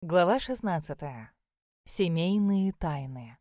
Глава 16. Семейные тайны.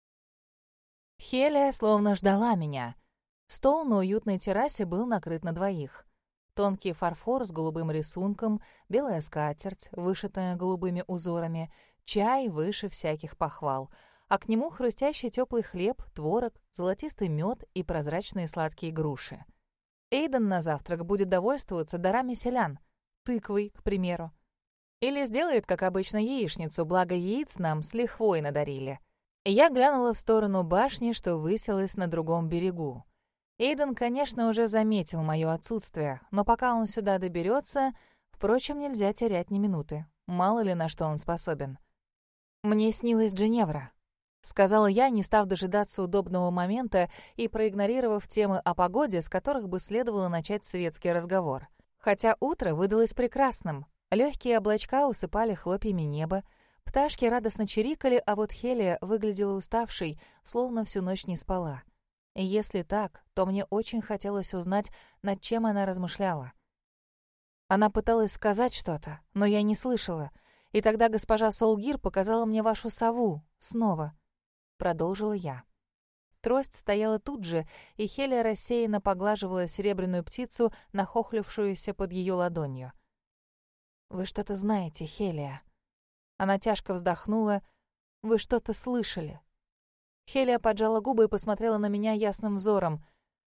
Хелия словно ждала меня. Стол на уютной террасе был накрыт на двоих. Тонкий фарфор с голубым рисунком, белая скатерть, вышитая голубыми узорами, чай выше всяких похвал, а к нему хрустящий теплый хлеб, творог, золотистый мед и прозрачные сладкие груши. Эйден на завтрак будет довольствоваться дарами селян, тыквой, к примеру. Или сделает, как обычно, яичницу, благо яиц нам с лихвой надарили. Я глянула в сторону башни, что высилась на другом берегу. Эйден, конечно, уже заметил мое отсутствие, но пока он сюда доберется, впрочем, нельзя терять ни минуты. Мало ли на что он способен. «Мне снилась Джиневра», — сказала я, не став дожидаться удобного момента и проигнорировав темы о погоде, с которых бы следовало начать светский разговор. Хотя утро выдалось прекрасным. Легкие облачка усыпали хлопьями небо, пташки радостно чирикали, а вот Хелия выглядела уставшей, словно всю ночь не спала. И если так, то мне очень хотелось узнать, над чем она размышляла. Она пыталась сказать что-то, но я не слышала, и тогда госпожа Солгир показала мне вашу сову снова. Продолжила я. Трость стояла тут же, и Хелия рассеянно поглаживала серебряную птицу, нахохлившуюся под ее ладонью. «Вы что-то знаете, Хелия». Она тяжко вздохнула. «Вы что-то слышали». Хелия поджала губы и посмотрела на меня ясным взором.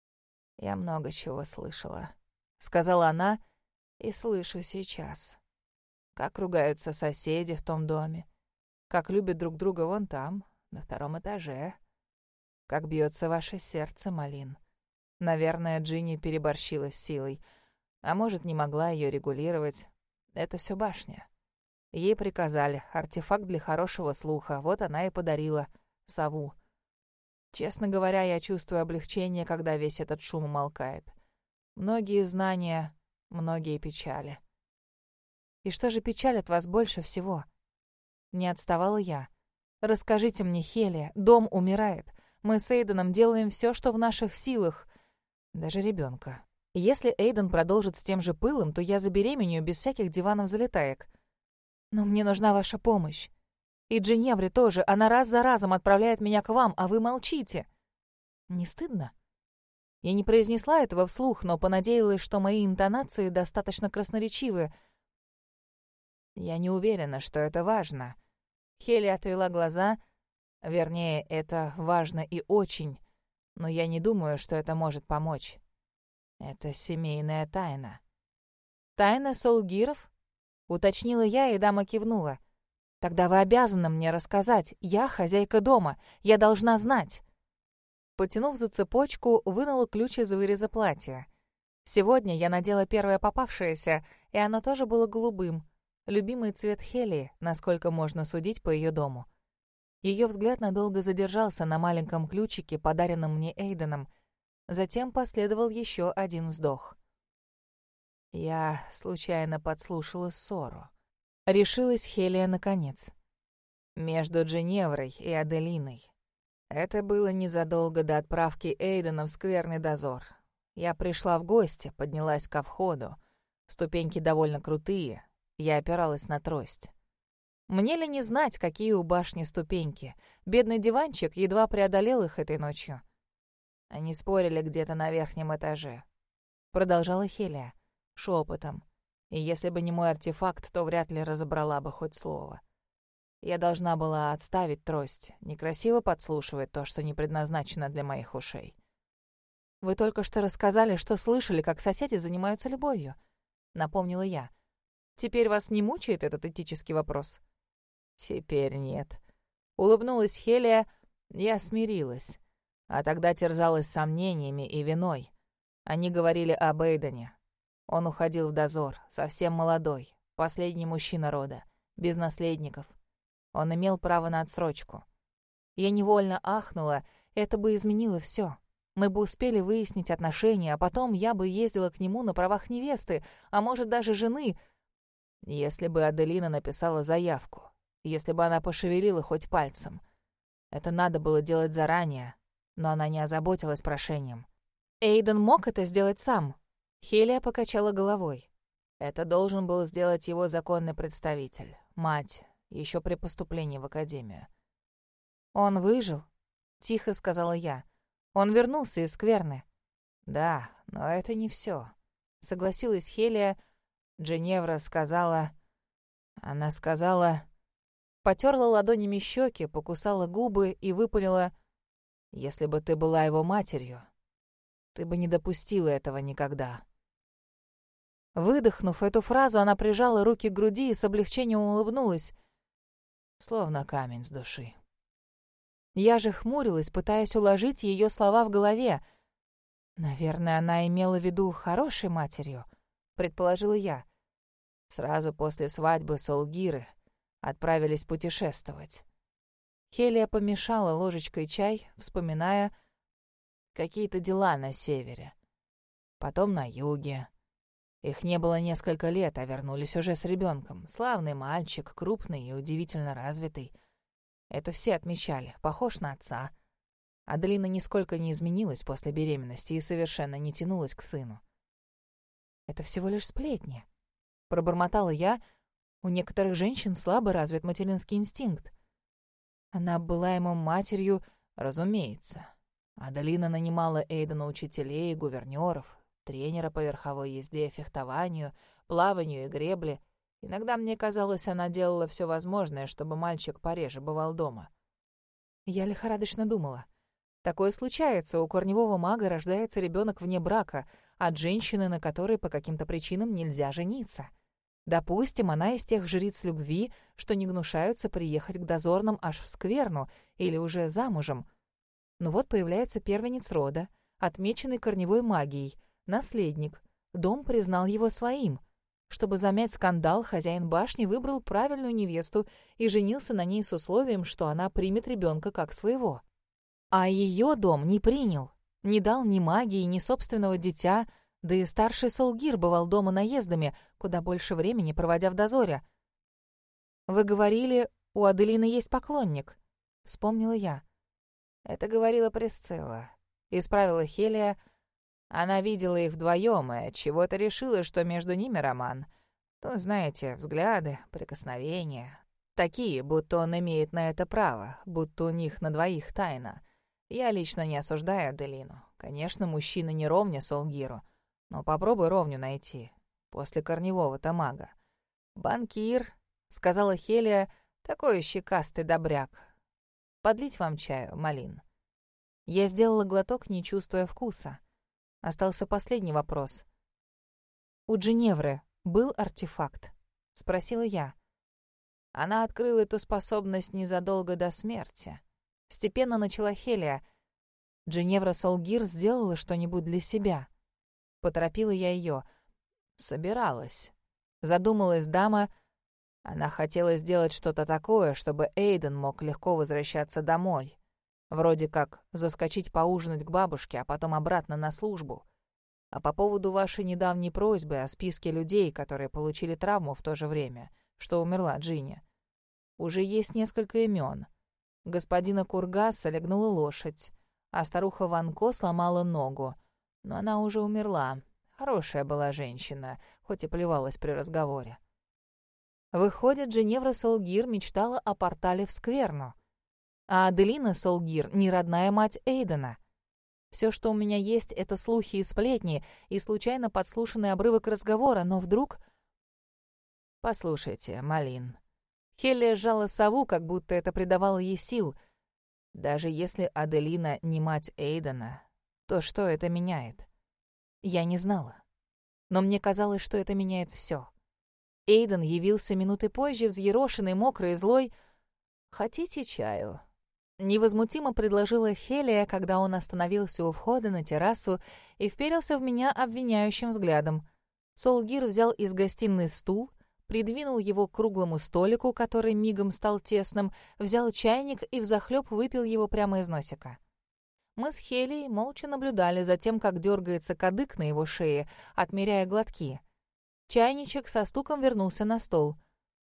«Я много чего слышала», — сказала она, — «и слышу сейчас. Как ругаются соседи в том доме, как любят друг друга вон там, на втором этаже, как бьется ваше сердце, Малин. Наверное, Джинни переборщила с силой, а может, не могла ее регулировать. Это все башня. Ей приказали артефакт для хорошего слуха, вот она и подарила сову. Честно говоря, я чувствую облегчение, когда весь этот шум умолкает. Многие знания, многие печали. И что же печалит вас больше всего? Не отставала я. Расскажите мне, Хелия, дом умирает. Мы с Эйденом делаем все, что в наших силах, даже ребенка. Если Эйден продолжит с тем же пылом, то я забеременею без всяких диванов-залетаек. Но мне нужна ваша помощь. И Джиневре тоже. Она раз за разом отправляет меня к вам, а вы молчите. Не стыдно? Я не произнесла этого вслух, но понадеялась, что мои интонации достаточно красноречивы. Я не уверена, что это важно. Хелия отвела глаза. Вернее, это важно и очень. Но я не думаю, что это может помочь. Это семейная тайна. Тайна Солгиров? Уточнила я, и дама кивнула. Тогда вы обязаны мне рассказать. Я хозяйка дома. Я должна знать. Потянув за цепочку, вынула ключ из выреза платья. Сегодня я надела первое попавшееся, и оно тоже было голубым. Любимый цвет Хелии, насколько можно судить по ее дому. Ее взгляд надолго задержался на маленьком ключике, подаренном мне Эйденом. Затем последовал еще один вздох. Я случайно подслушала ссору. Решилась Хелия наконец. Между Джиневрой и Аделиной. Это было незадолго до отправки Эйдена в скверный дозор. Я пришла в гости, поднялась ко входу. Ступеньки довольно крутые. Я опиралась на трость. Мне ли не знать, какие у башни ступеньки? Бедный диванчик едва преодолел их этой ночью. Они спорили где-то на верхнем этаже. Продолжала Хелия шепотом. И если бы не мой артефакт, то вряд ли разобрала бы хоть слово. Я должна была отставить трость, некрасиво подслушивать то, что не предназначено для моих ушей. «Вы только что рассказали, что слышали, как соседи занимаются любовью», — напомнила я. «Теперь вас не мучает этот этический вопрос?» «Теперь нет». Улыбнулась Хелия, я смирилась. А тогда терзалась сомнениями и виной. Они говорили об Эйдене. Он уходил в дозор, совсем молодой, последний мужчина рода, без наследников. Он имел право на отсрочку. Я невольно ахнула, это бы изменило все. Мы бы успели выяснить отношения, а потом я бы ездила к нему на правах невесты, а может даже жены. Если бы Аделина написала заявку, если бы она пошевелила хоть пальцем. Это надо было делать заранее. Но она не озаботилась прошением. Эйден мог это сделать сам. Хелия покачала головой. Это должен был сделать его законный представитель. Мать, еще при поступлении в академию. «Он выжил?» — тихо сказала я. «Он вернулся из скверны». «Да, но это не все», — согласилась Хелия. Дженевра сказала... Она сказала... Потерла ладонями щеки, покусала губы и выпалила: «Если бы ты была его матерью, ты бы не допустила этого никогда». Выдохнув эту фразу, она прижала руки к груди и с облегчением улыбнулась. Словно камень с души. Я же хмурилась, пытаясь уложить ее слова в голове. «Наверное, она имела в виду хорошей матерью», — предположила я. Сразу после свадьбы Солгиры отправились путешествовать. Хелия помешала ложечкой чай, вспоминая какие-то дела на севере. Потом на юге. Их не было несколько лет, а вернулись уже с ребенком. Славный мальчик, крупный и удивительно развитый. Это все отмечали, похож на отца. Аделина нисколько не изменилась после беременности и совершенно не тянулась к сыну. «Это всего лишь сплетни», — пробормотала я. «У некоторых женщин слабо развит материнский инстинкт». Она была ему матерью, разумеется. Аделина нанимала Эйдена учителей, гувернёров, тренера по верховой езде, фехтованию, плаванию и гребле. Иногда мне казалось, она делала все возможное, чтобы мальчик пореже бывал дома. Я лихорадочно думала. Такое случается, у корневого мага рождается ребенок вне брака, от женщины, на которой по каким-то причинам нельзя жениться. Допустим, она из тех жриц любви, что не гнушаются приехать к дозорным аж в скверну или уже замужем. Но вот появляется первенец рода, отмеченный корневой магией, наследник. Дом признал его своим. Чтобы замять скандал, хозяин башни выбрал правильную невесту и женился на ней с условием, что она примет ребенка как своего. А ее дом не принял, не дал ни магии, ни собственного дитя, да и старший Солгир бывал дома наездами, куда больше времени проводя в дозоре. «Вы говорили, у Аделины есть поклонник», — вспомнила я. «Это говорила Присцилла», — исправила Хелия. Она видела их вдвоем и отчего-то решила, что между ними роман. То, знаете, взгляды, прикосновения. Такие, будто он имеет на это право, будто у них на двоих тайна. Я лично не осуждаю Аделину. Конечно, мужчина не ровня Солгиру, но попробуй ровню найти. После корневого-то мага. «Банкир», — сказала Хелия, — «такой щекастый добряк. Подлить вам чаю, Малин?» Я сделала глоток, не чувствуя вкуса. Остался последний вопрос. «У Дженевры был артефакт?» — спросила я. Она открыла эту способность незадолго до смерти. Степенно начала Хелия. «Дженевра Солгир сделала что-нибудь для себя?» Поторопила я ее. Собиралась. Задумалась дама. Она хотела сделать что-то такое, чтобы Эйден мог легко возвращаться домой. Вроде как заскочить поужинать к бабушке, а потом обратно на службу. А по поводу вашей недавней просьбы о списке людей, которые получили травму в то же время, что умерла Джинни. Уже есть несколько имен. Господина Кургаса легнула лошадь, а старуха Ванко сломала ногу. Но она уже умерла. Хорошая была женщина, хоть и плевалась при разговоре. Выходит, Дженевра Солгир мечтала о портале в скверну. А Аделина Солгир — не родная мать Эйдена. Все, что у меня есть, — это слухи и сплетни, и случайно подслушанный обрывок разговора, но вдруг... «Послушайте, Малин». Хелия сжала сову, как будто это придавало ей сил. «Даже если Аделина не мать Эйдена, то что это меняет?» Я не знала. Но мне казалось, что это меняет все. Эйден явился минуты позже, взъерошенный, мокрый и злой. «Хотите чаю?» Невозмутимо предложила Хелия, когда он остановился у входа на террасу и вперился в меня обвиняющим взглядом. Солгир взял из гостиной стул, придвинул его к круглому столику, который мигом стал тесным, взял чайник и взахлёб выпил его прямо из носика. Мы с Хелией молча наблюдали за тем, как дергается кадык на его шее, отмеряя глотки. Чайничек со стуком вернулся на стол.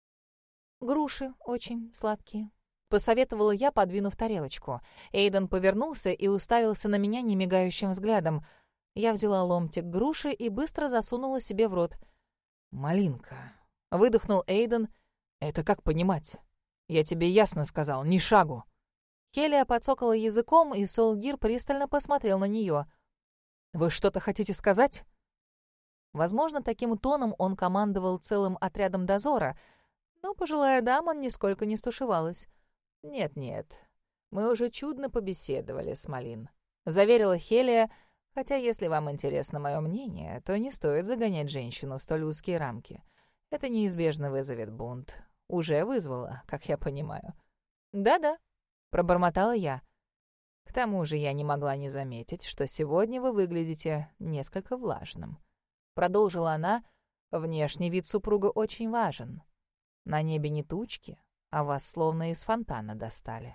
«Груши очень сладкие», — посоветовала я, подвинув тарелочку. Эйден повернулся и уставился на меня немигающим взглядом. Я взяла ломтик груши и быстро засунула себе в рот. «Малинка», — выдохнул Эйден. «Это как понимать? Я тебе ясно сказал, ни шагу». Хелия подсокала языком, и Солгир пристально посмотрел на нее. «Вы что-то хотите сказать?» Возможно, таким тоном он командовал целым отрядом дозора, но пожилая дама нисколько не стушевалась. «Нет-нет, мы уже чудно побеседовали с Малин», — заверила Хелия, «хотя, если вам интересно мое мнение, то не стоит загонять женщину в столь узкие рамки. Это неизбежно вызовет бунт. Уже вызвало, как я понимаю». «Да-да», — пробормотала я. «К тому же я не могла не заметить, что сегодня вы выглядите несколько влажным». Продолжила она, внешний вид супруга очень важен. На небе не тучки, а вас словно из фонтана достали.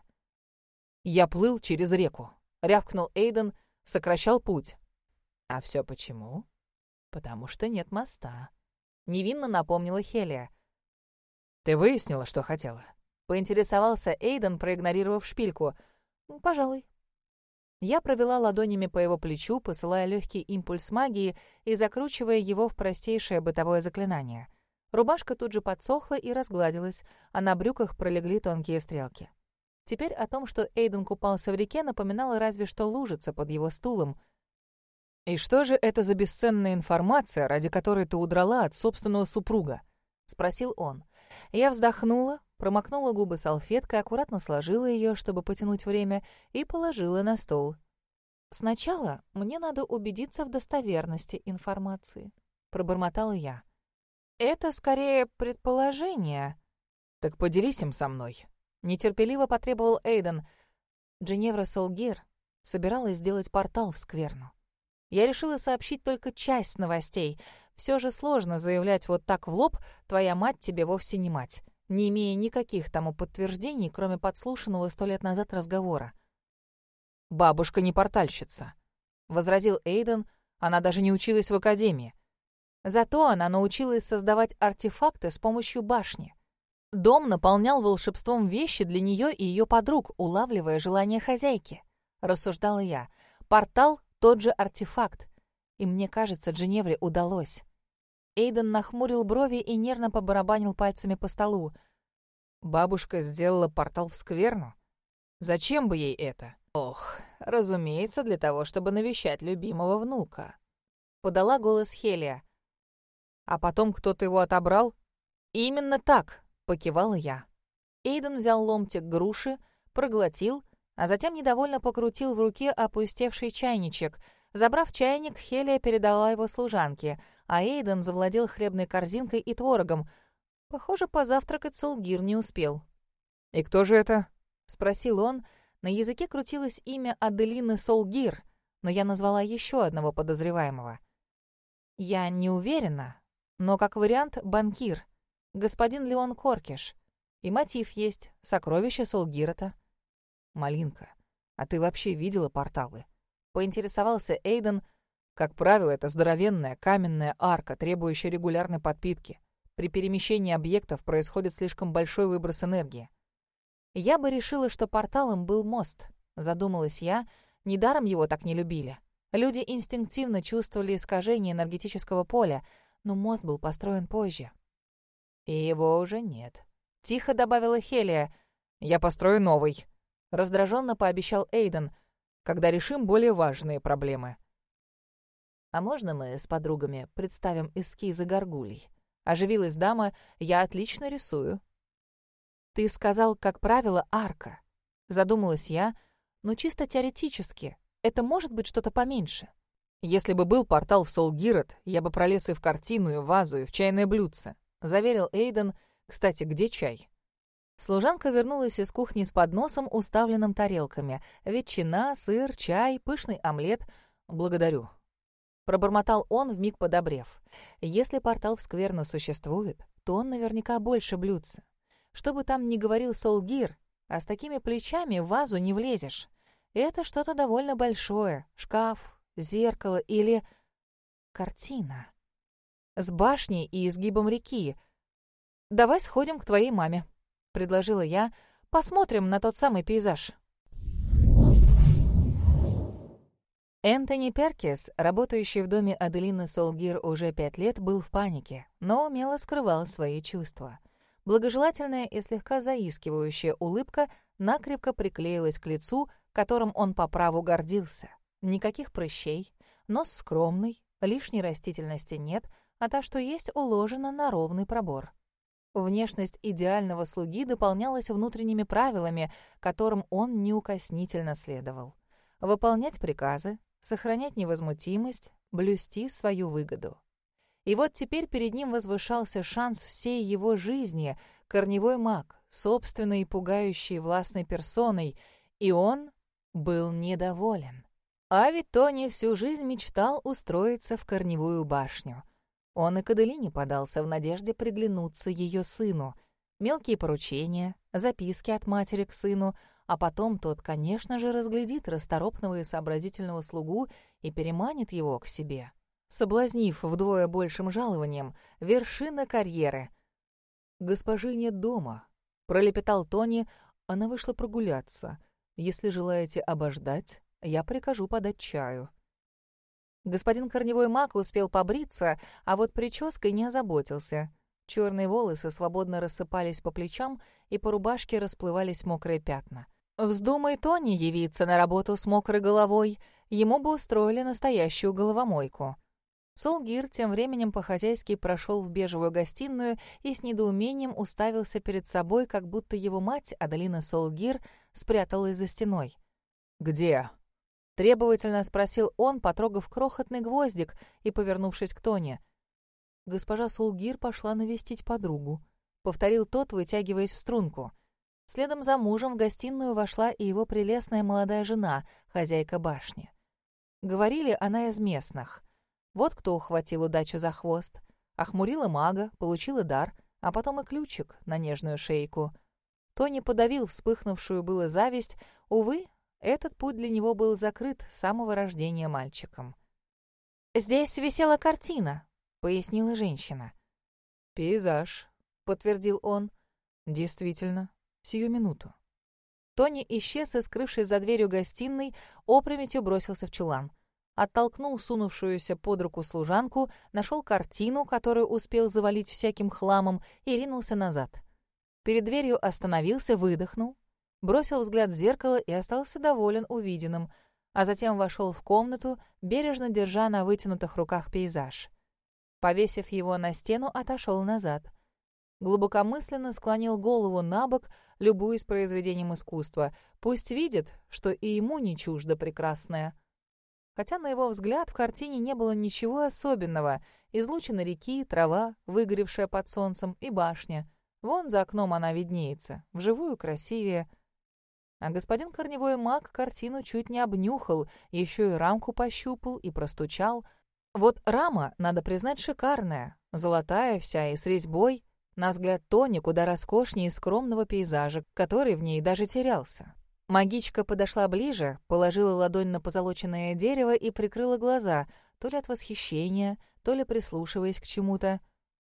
«Я плыл через реку», — рявкнул Эйден, сокращал путь. «А все почему?» «Потому что нет моста», — невинно напомнила Хелия. «Ты выяснила, что хотела?» — поинтересовался Эйден, проигнорировав шпильку. «Пожалуй». Я провела ладонями по его плечу, посылая легкий импульс магии и закручивая его в простейшее бытовое заклинание. Рубашка тут же подсохла и разгладилась, а на брюках пролегли тонкие стрелки. Теперь о том, что Эйден купался в реке, напоминала разве что лужица под его стулом. «И что же это за бесценная информация, ради которой ты удрала от собственного супруга?» — спросил он. Я вздохнула, промокнула губы салфеткой, аккуратно сложила ее, чтобы потянуть время, и положила на стол. «Сначала мне надо убедиться в достоверности информации», — пробормотала я. «Это скорее предположение». «Так поделись им со мной», — нетерпеливо потребовал Эйден. Дженевра Солгир собиралась сделать портал в скверну. Я решила сообщить только часть новостей. Все же сложно заявлять вот так в лоб «твоя мать тебе вовсе не мать», не имея никаких тому подтверждений, кроме подслушанного 100 лет назад разговора. «Бабушка не портальщица», — возразил Эйден, «она даже не училась в академии». Зато она научилась создавать артефакты с помощью башни. Дом наполнял волшебством вещи для нее и ее подруг, улавливая желание хозяйки. Рассуждала я. Портал — тот же артефакт. И мне кажется, Дженевре удалось. Эйден нахмурил брови и нервно побарабанил пальцами по столу. «Бабушка сделала портал в скверну? Зачем бы ей это?» «Ох, разумеется, для того, чтобы навещать любимого внука», — подала голос Хелия. «А потом кто-то его отобрал?» «Именно так», — покивала я. Эйден взял ломтик груши, проглотил, а затем недовольно покрутил в руке опустевший чайничек. Забрав чайник, Хелия передала его служанке, а Эйден завладел хлебной корзинкой и творогом. Похоже, позавтракать Солгир не успел. «И кто же это?» — спросил он. На языке крутилось имя Аделины Солгир, но я назвала еще одного подозреваемого. Я не уверена, но как вариант банкир, господин Леон Коркиш. И мотив есть, сокровище Солгирата. «Малинка, а ты вообще видела порталы?» — поинтересовался Эйден. «Как правило, это здоровенная каменная арка, требующая регулярной подпитки. При перемещении объектов происходит слишком большой выброс энергии». «Я бы решила, что порталом был мост», — задумалась я. Недаром его так не любили. Люди инстинктивно чувствовали искажение энергетического поля, но мост был построен позже. «И его уже нет», — тихо добавила Хелия. «Я построю новый», — раздраженно пообещал Эйден, «когда решим более важные проблемы». «А можно мы с подругами представим эскизы горгулей?» — оживилась дама. «Я отлично рисую». «Ты сказал, как правило, арка», — задумалась я, «но чисто теоретически это может быть что-то поменьше». «Если бы был портал в Солгират, я бы пролез и в картину, и в вазу, и в чайное блюдце», — заверил Эйден. «Кстати, где чай?» Служанка вернулась из кухни с подносом, уставленным тарелками. Ветчина, сыр, чай, пышный омлет. «Благодарю», — пробормотал он, вмиг подобрев. «Если портал в скверну существует, то он наверняка больше блюдца. Что бы там ни говорил Солгир, а с такими плечами в вазу не влезешь. Это что-то довольно большое. Шкаф, зеркало или... картина. С башней и изгибом реки. «Давай сходим к твоей маме», — предложила я. «Посмотрим на тот самый пейзаж». Энтони Перкис, работающий в доме Аделины Солгир уже 5 лет, был в панике, но умело скрывал свои чувства. Благожелательная и слегка заискивающая улыбка накрепко приклеилась к лицу, которым он по праву гордился. Никаких прыщей, нос скромный, лишней растительности нет, а та, что есть, уложена на ровный пробор. Внешность идеального слуги дополнялась внутренними правилами, которым он неукоснительно следовал. Выполнять приказы, сохранять невозмутимость, блюсти свою выгоду. И вот теперь перед ним возвышался шанс всей его жизни, корневой маг, собственной и пугающей властной персоной, и он был недоволен. А ведь Тони всю жизнь мечтал устроиться в Корневую башню. Он и к Аделине подался в надежде приглянуться ее сыну. Мелкие поручения, записки от матери к сыну, а потом тот, конечно же, разглядит расторопного и сообразительного слугу и переманит его к себе, соблазнив вдвое большим жалованием, вершина карьеры. «Госпожи нет дома», — пролепетал Тони, — «она вышла прогуляться. Если желаете обождать, я прикажу подать чаю». Господин корневой маг успел побриться, а вот прической не озаботился. Черные волосы свободно рассыпались по плечам, и по рубашке расплывались мокрые пятна. Вздумай Тони явиться на работу с мокрой головой, ему бы устроили настоящую головомойку. Солгир тем временем по-хозяйски прошел в бежевую гостиную и с недоумением уставился перед собой, как будто его мать, Аделина Солгир, спряталась за стеной. «Где?» — требовательно спросил он, потрогав крохотный гвоздик и повернувшись к Тони. «Госпожа Солгир пошла навестить подругу», — повторил тот, вытягиваясь в струнку. Следом за мужем в гостиную вошла и его прелестная молодая жена, хозяйка башни. Говорили, она из местных. Вот кто ухватил удачу за хвост. Охмурила мага, получила дар, а потом и ключик на нежную шейку. Тони подавил вспыхнувшую было зависть. Увы, этот путь для него был закрыт с самого рождения мальчиком. «Здесь висела картина», — пояснила женщина. «Пейзаж», — подтвердил он. «Действительно, сию минуту». Тони исчез и, скрывшись за дверью гостиной, опрометью бросился в чулан. Оттолкнул сунувшуюся под руку служанку, нашел картину, которую успел завалить всяким хламом, и ринулся назад. Перед дверью остановился, выдохнул, бросил взгляд в зеркало и остался доволен увиденным, а затем вошел в комнату, бережно держа на вытянутых руках пейзаж. Повесив его на стену, отошел назад. Глубокомысленно склонил голову набок, любуясь произведением искусства. Пусть видит, что и ему не чуждо прекрасное. Хотя, на его взгляд, в картине не было ничего особенного. Излучины реки, трава, выгоревшая под солнцем, и башня. Вон за окном она виднеется, вживую красивее. А господин корневой маг картину чуть не обнюхал, еще и рамку пощупал и простучал. Вот рама, надо признать, шикарная, золотая вся и с резьбой. На взгляд Тони куда роскошнее скромного пейзажа, который в ней даже терялся. Магичка подошла ближе, положила ладонь на позолоченное дерево и прикрыла глаза, то ли от восхищения, то ли прислушиваясь к чему-то.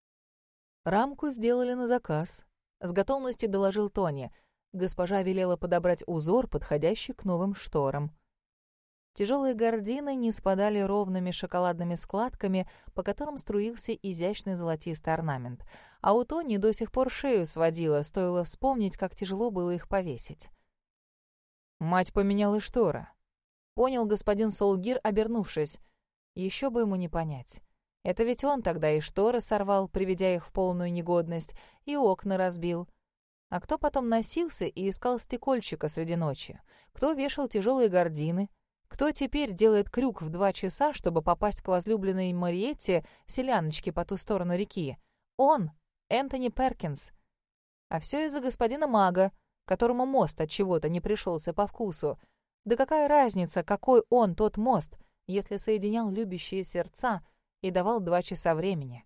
«Рамку сделали на заказ», — с готовностью доложил Тони. Госпожа велела подобрать узор, подходящий к новым шторам. Тяжелые гардины не спадали ровными шоколадными складками, по которым струился изящный золотистый орнамент. А у Тони до сих пор шею сводило, стоило вспомнить, как тяжело было их повесить. «Мать поменяла шторы», — понял господин Солгир, обернувшись. Еще бы ему не понять. Это ведь он тогда и шторы сорвал, приведя их в полную негодность, и окна разбил. А кто потом носился и искал стекольщика среди ночи? Кто вешал тяжелые гардины? Кто теперь делает крюк в 2 часа, чтобы попасть к возлюбленной Мариетте, селяночке по ту сторону реки? Он, Энтони Перкинс. А все из-за господина мага, которому мост от чего-то не пришелся по вкусу. Да какая разница, какой он, тот мост, если соединял любящие сердца и давал 2 часа времени?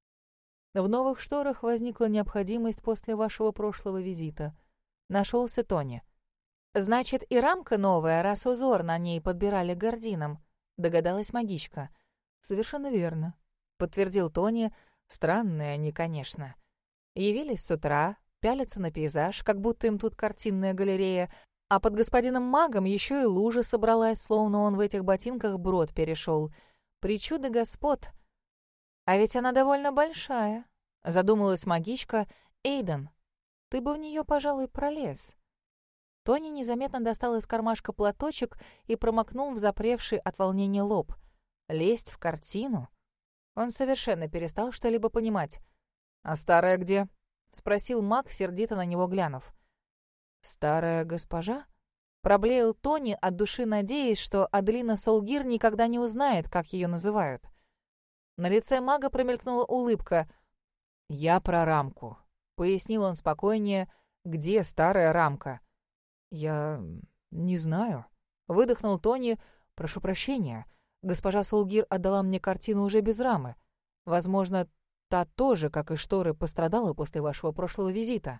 В новых шторах возникла необходимость после вашего прошлого визита. Нашелся Тони. «Значит, и рамка новая, раз узор на ней подбирали к гардинам», — догадалась магичка. «Совершенно верно», — подтвердил Тони. «Странные они, конечно. Явились с утра, пялятся на пейзаж, как будто им тут картинная галерея, а под господином магом еще и лужа собралась, словно он в этих ботинках брод перешел. Причуды господ. А ведь она довольно большая», — задумалась магичка Эйден, ты бы в нее, пожалуй, пролез». Тони незаметно достал из кармашка платочек и промокнул в запревший от волнения лоб. Лезть в картину? Он совершенно перестал что-либо понимать. «А старая где?» — спросил маг, сердито на него глянув. «Старая госпожа?» Проблеял Тони, от души надеясь, что Аделина Солгир никогда не узнает, как ее называют. На лице мага промелькнула улыбка. «Я про рамку», — пояснил он спокойнее. «Где старая рамка?» «Я не знаю», — выдохнул Тони. «Прошу прощения. Госпожа Солгир отдала мне картину уже без рамы. Возможно, та тоже, как и шторы, пострадала после вашего прошлого визита».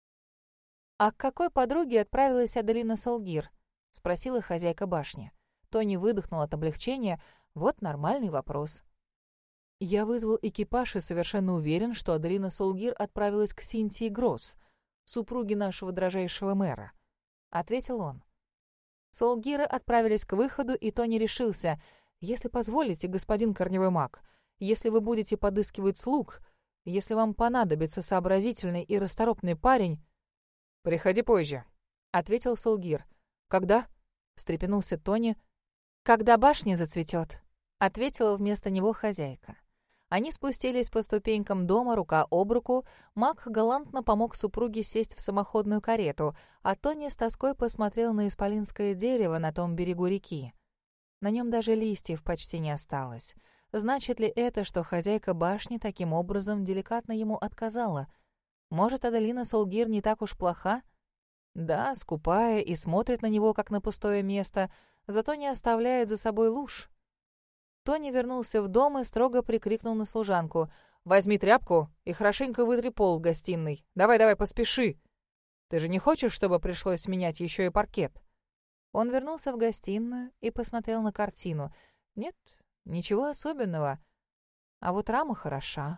«А к какой подруге отправилась Аделина Солгир?» — спросила хозяйка башни. Тони выдохнул от облегчения. Вот нормальный вопрос. «Я вызвал экипаж и совершенно уверен, что Аделина Солгир отправилась к Синтии Гросс, супруге нашего дрожайшего мэра», — ответил он. Солгиры отправились к выходу, и Тони решился. «Если позволите, господин корневой маг, если вы будете подыскивать слуг, если вам понадобится сообразительный и расторопный парень...» «Приходи позже», — ответил Солгир. «Когда?» — встрепенулся Тони. «Когда башня зацветет», — ответила вместо него хозяйка. Они спустились по ступенькам дома рука об руку. Маг галантно помог супруге сесть в самоходную карету, а Тони с тоской посмотрел на исполинское дерево на том берегу реки. На нем даже листьев почти не осталось. Значит ли это, что хозяйка башни таким образом деликатно ему отказала? Может, Аделина Солгир не так уж плоха? Да, скупая и смотрит на него, как на пустое место, зато не оставляет за собой луж. Тони вернулся в дом и строго прикрикнул на служанку. «Возьми тряпку и хорошенько вытри пол в гостиной. Давай, поспеши. Ты же не хочешь, чтобы пришлось менять еще и паркет?» Он вернулся в гостиную и посмотрел на картину. Нет, ничего особенного. А вот рама хороша.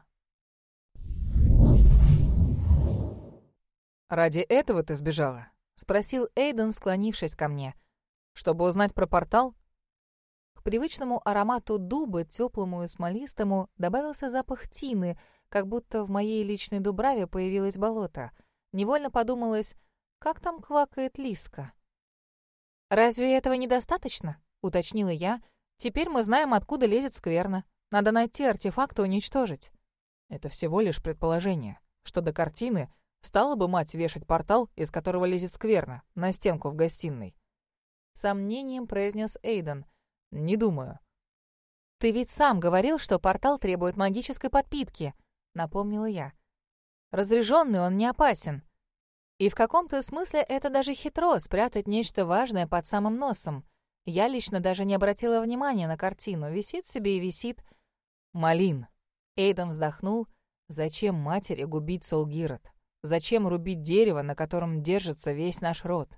«Ради этого ты сбежала?» — спросил Эйден, склонившись ко мне. «Чтобы узнать про портал?» К привычному аромату дуба, теплому и смолистому, добавился запах тины, как будто в моей личной дубраве появилось болото. Невольно подумалось, как там квакает лиска. «Разве этого недостаточно?» — уточнила я. «Теперь мы знаем, откуда лезет скверна. Надо найти артефакт и уничтожить». «Это всего лишь предположение. Что до картины, стала бы мать вешать портал, из которого лезет скверна, на стенку в гостиной?» С сомнением произнес Эйден. «Не думаю». «Ты ведь сам говорил, что портал требует магической подпитки», — напомнила я. «Разряженный он не опасен. И в каком-то смысле это даже хитро — спрятать нечто важное под самым носом. Я лично даже не обратила внимания на картину. Висит себе и висит». «Малин», — Эйден вздохнул, — «зачем матери губить Солгирот? Зачем рубить дерево, на котором держится весь наш род?»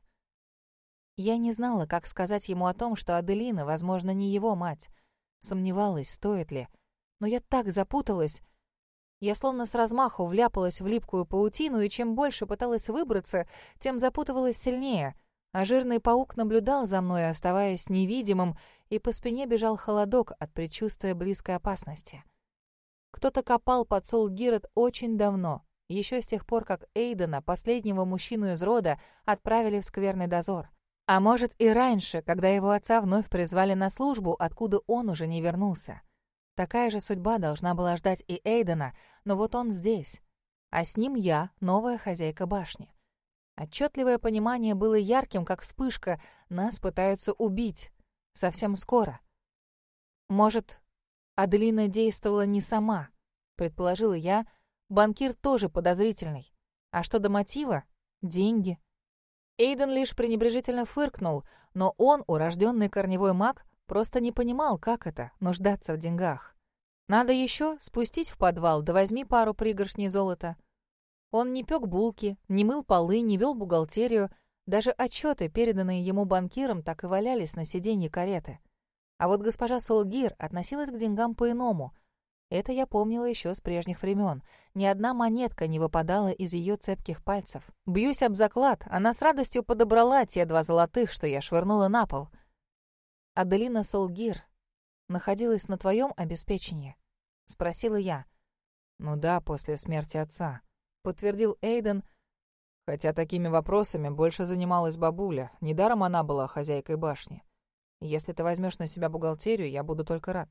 Я не знала, как сказать ему о том, что Аделина, возможно, не его мать. Сомневалась, стоит ли. Но я так запуталась. Я словно с размаху вляпалась в липкую паутину, и чем больше пыталась выбраться, тем запутывалась сильнее. А жирный паук наблюдал за мной, оставаясь невидимым, и по спине бежал холодок от предчувствия близкой опасности. Кто-то копал под Солгирот очень давно, еще с тех пор, как Эйдена, последнего мужчину из рода, отправили в скверный дозор. А может, и раньше, когда его отца вновь призвали на службу, откуда он уже не вернулся. Такая же судьба должна была ждать и Эйдена, но вот он здесь. А с ним я, новая хозяйка башни. Отчетливое понимание было ярким, как вспышка. Нас пытаются убить. Совсем скоро. Может, Аделина действовала не сама, предположила я. Банкир тоже подозрительный. А что до мотива? Деньги. Эйден лишь пренебрежительно фыркнул, но он, урожденный корневой маг, просто не понимал, как это — нуждаться в деньгах. Надо еще спустить в подвал, да возьми пару пригоршней золота. Он не пек булки, не мыл полы, не вел бухгалтерию. Даже отчеты, переданные ему банкиром, так и валялись на сиденье кареты. А вот госпожа Солгир относилась к деньгам по-иному. Это я помнила еще с прежних времен. Ни одна монетка не выпадала из ее цепких пальцев. Бьюсь об заклад, она с радостью подобрала те 2 золотых, что я швырнула на пол. «Аделина Солгир находилась на твоем обеспечении?» — спросила я. «Ну да, после смерти отца», — подтвердил Эйден, хотя такими вопросами больше занималась бабуля. Недаром она была хозяйкой башни. Если ты возьмешь на себя бухгалтерию, я буду только рад.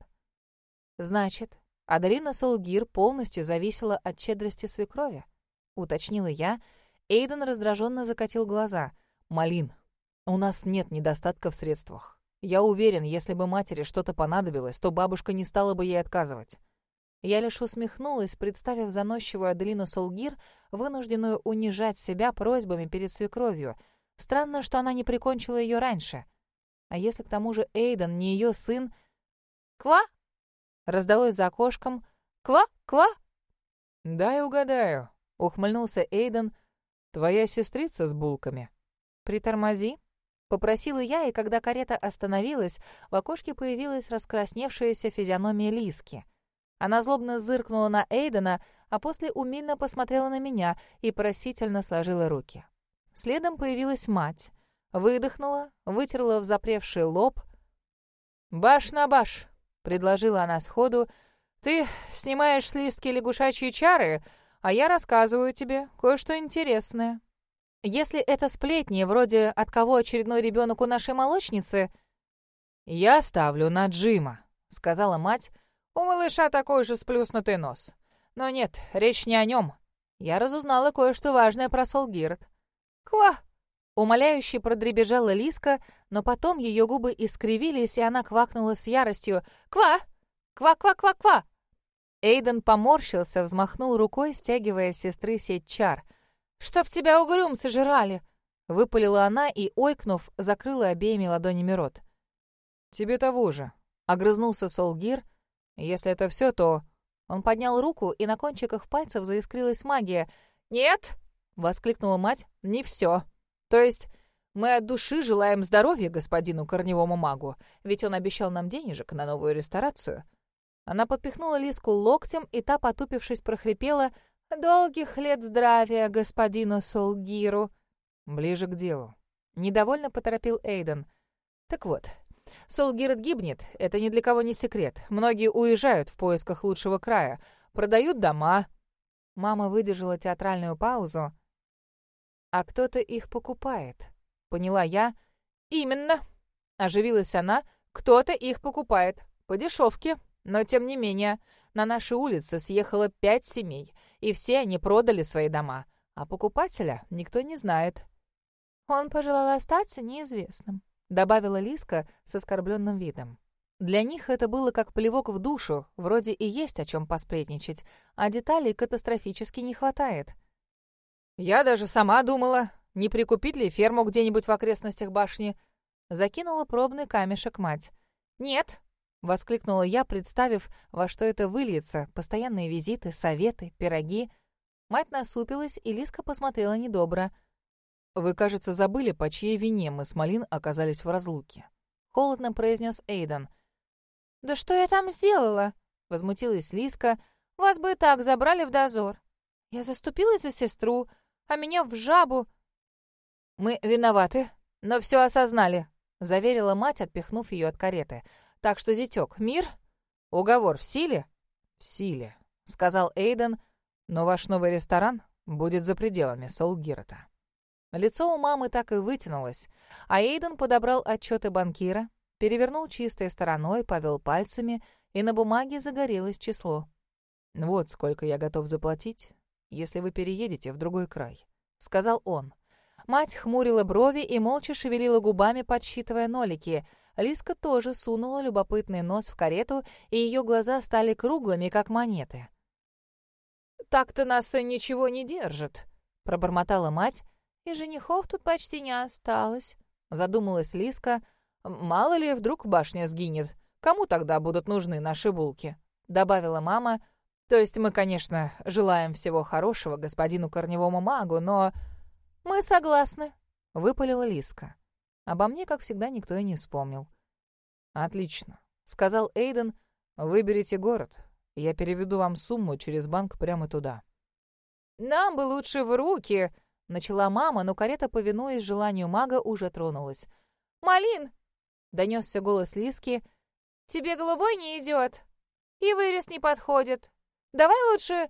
Значит, Аделина Солгир полностью зависела от щедрости свекрови, уточнила я. Эйден раздраженно закатил глаза. Малин, у нас нет недостатка в средствах. Я уверен, если бы матери что-то понадобилось, то бабушка не стала бы ей отказывать. Я лишь усмехнулась, представив заносчивую Аделину Солгир, вынужденную унижать себя просьбами перед свекровью. Странно, что она не прикончила ее раньше. А если к тому же Эйден не ее сын... «Ква!» — раздалось за окошком. «Ква! Ква!» «Дай угадаю», — ухмыльнулся Эйден. «Твоя сестрица с булками». «Притормози», — попросила я, и когда карета остановилась, в окошке появилась раскрасневшаяся физиономия Лиски. Она злобно зыркнула на Эйдена, а после умильно посмотрела на меня и просительно сложила руки. Следом появилась мать. Выдохнула, вытерла взапревший лоб. «Баш на баш», — предложила она сходу. «Ты снимаешь с Лиски лягушачьи чары, а я рассказываю тебе кое-что интересное». «Если это сплетни, вроде «от кого очередной ребенок у нашей молочницы», «Я ставлю на Джима», — сказала мать. «У малыша такой же сплюснутый нос. Но нет, речь не о нем. Я разузнала кое-что важное про Солгирд». «Ква!» — умоляюще продребежала Лиска, но потом ее губы искривились, и она квакнула с яростью. «Ква! Ква-ква-ква-ква!» Эйден поморщился, взмахнул рукой, стягивая с сестры сеть чар. «Чтоб тебя угрюмцы жрали!» — выпалила она и, ойкнув, закрыла обеими ладонями рот. «Тебе того же», — огрызнулся Солгир. «Если это все, то...» Он поднял руку, и на кончиках пальцев заискрилась магия. «Нет!» — воскликнула мать. «Не все. То есть мы от души желаем здоровья господину корневому магу, ведь он обещал нам денежек на новую ресторацию». Она подпихнула Лиску локтем, и та, потупившись, прохрипела: «Долгих лет здравия господину Солгиру». «Ближе к делу», — недовольно поторопил Эйден. «Так вот, Солгирд гибнет, это ни для кого не секрет. Многие уезжают в поисках лучшего края, продают дома». Мама выдержала театральную паузу. «А кто-то их покупает», — поняла я. «Именно», — оживилась она, — «кто-то их покупает. По дешевке, но тем не менее. На нашей улице съехало 5 семей, и все они продали свои дома, а покупателя никто не знает». «Он пожелал остаться неизвестным», — добавила Лиска с оскорбленным видом. Для них это было как плевок в душу, вроде и есть о чем посплетничать, а деталей катастрофически не хватает. «Я даже сама думала, не прикупить ли ферму где-нибудь в окрестностях башни?» Закинула пробный камешек мать. «Нет!» — воскликнула я, представив, во что это выльется. Постоянные визиты, советы, пироги. Мать насупилась, и Лиска посмотрела недобро. «Вы, кажется, забыли, по чьей вине мы с Малин оказались в разлуке», — холодно произнес Эйден. «Да что я там сделала?» — возмутилась Лиска. «Вас бы и так забрали в дозор. Я заступилась за сестру, а меня в жабу». «Мы виноваты, но все осознали», — заверила мать, отпихнув ее от кареты. «Так что, зятек, мир? Уговор в силе?» «В силе», — сказал Эйден, «но ваш новый ресторан будет за пределами Солгирта». Лицо у мамы так и вытянулось, а Эйден подобрал отчеты банкира, перевернул чистой стороной, повел пальцами, и на бумаге загорелось число. «Вот сколько я готов заплатить, если вы переедете в другой край», — сказал он. Мать хмурила брови и молча шевелила губами, подсчитывая нолики. Лиска тоже сунула любопытный нос в карету, и ее глаза стали круглыми, как монеты. «Так-то нас ничего не держит», — пробормотала мать. «И женихов тут почти не осталось», — задумалась Лиска. «Мало ли, вдруг башня сгинет. Кому тогда будут нужны наши булки?» — добавила мама. «То есть мы, конечно, желаем всего хорошего господину корневому магу, но...» «Мы согласны», — выпалила Лиска. Обо мне, как всегда, никто и не вспомнил. «Отлично», — сказал Эйден. «Выберите город. Я переведу вам сумму через банк прямо туда». «Нам бы лучше в руки», — начала мама, но карета, повинуясь желанию мага, уже тронулась. «Малин!» — донесся голос Лиски. «Тебе голубой не идет, и вырез не подходит. Давай лучше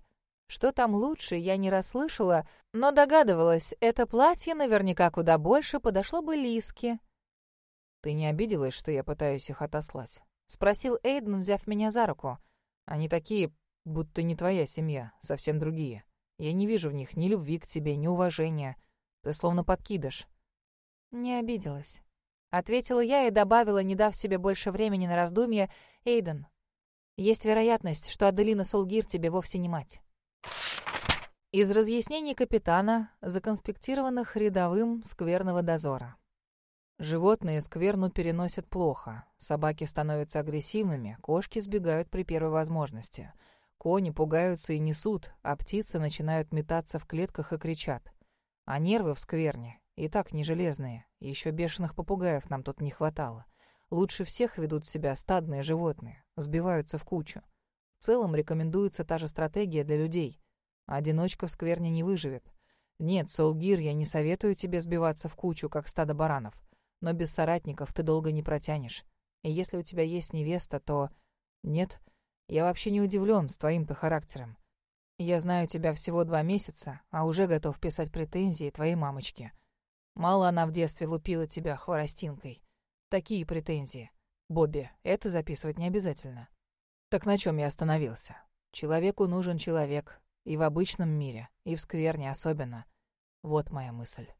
Что там лучше, я не расслышала, но догадывалась, это платье наверняка куда больше подошло бы Лиске. «Ты не обиделась, что я пытаюсь их отослать?» — спросил Эйден, взяв меня за руку. «Они такие, будто не твоя семья, совсем другие. Я не вижу в них ни любви к тебе, ни уважения. Ты словно подкидыш». «Не обиделась», — ответила я и добавила, не дав себе больше времени на раздумье: «Эйден, есть вероятность, что Аделина Солгир тебе вовсе не мать». Из разъяснений капитана, законспектированных рядовым скверного дозора. Животные скверну переносят плохо. Собаки становятся агрессивными, кошки сбегают при первой возможности. Кони пугаются и несут, а птицы начинают метаться в клетках и кричат. А нервы в скверне и так не железные. Еще бешеных попугаев нам тут не хватало. Лучше всех ведут себя стадные животные, сбиваются в кучу. В целом рекомендуется та же стратегия для людей. Одиночка в скверне не выживет. Нет, Солгир, я не советую тебе сбиваться в кучу, как стадо баранов. Но без соратников ты долго не протянешь. И если у тебя есть невеста, то... Нет, я вообще не удивлен с твоим-то характером. Я знаю тебя всего 2 месяца, а уже готов писать претензии твоей мамочке. Мало она в детстве лупила тебя хворостинкой. Такие претензии. Бобби, это записывать не обязательно. Так на чем я остановился? Человеку нужен человек. И в обычном мире, и в скверне особенно. Вот моя мысль.